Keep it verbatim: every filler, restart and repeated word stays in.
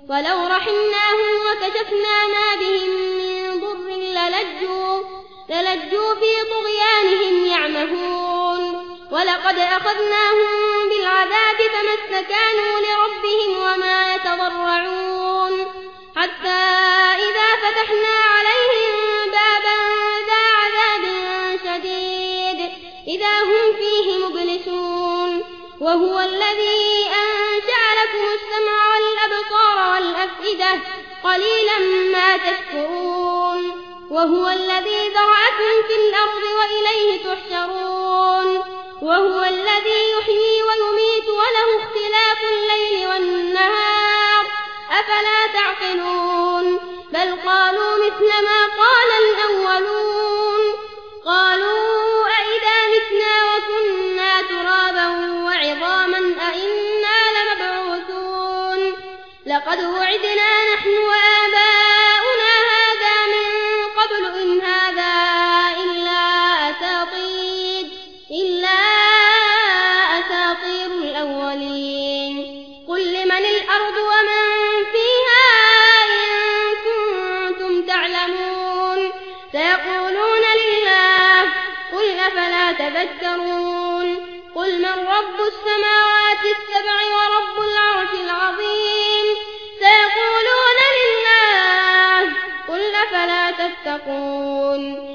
ولو رحمناهم وكشفنا ما بهم من ضر للجوا, للجوا في طغيانهم يعمهون ولقد أخذناهم بالعذاب فما استكانوا لربهم وما يتضرعون حتى إذا فتحنا عليهم بابا ذا عذاب شديد إذا هم فيه مبلسون وهو الذي أنشأ لكم السمع والأبصار والأفئدة قليلا ما تشكرون وهو الذي ذرأكم في الأرض وإليه تحشرون وهو الذي يحيي ويميت وله اختلاف الليل والنهار أفلا تعقلون بل قالوا مثل ما قال الأولون قالوا أئذا متنا وكنا ترابا وعظاما أئنا لمبعوثون لقد وعدنا نحن وآباؤنا هذا من قبل إن هذا إلا أساطير, إلا أساطير الأولين قل لمن الأرض ومن فيها إن كنتم تعلمون سيقولون لله قل أفلا تذكرون قل من رب السماوات السبع ورب العرش العظيم سيقولون لله قل أفلا تتقون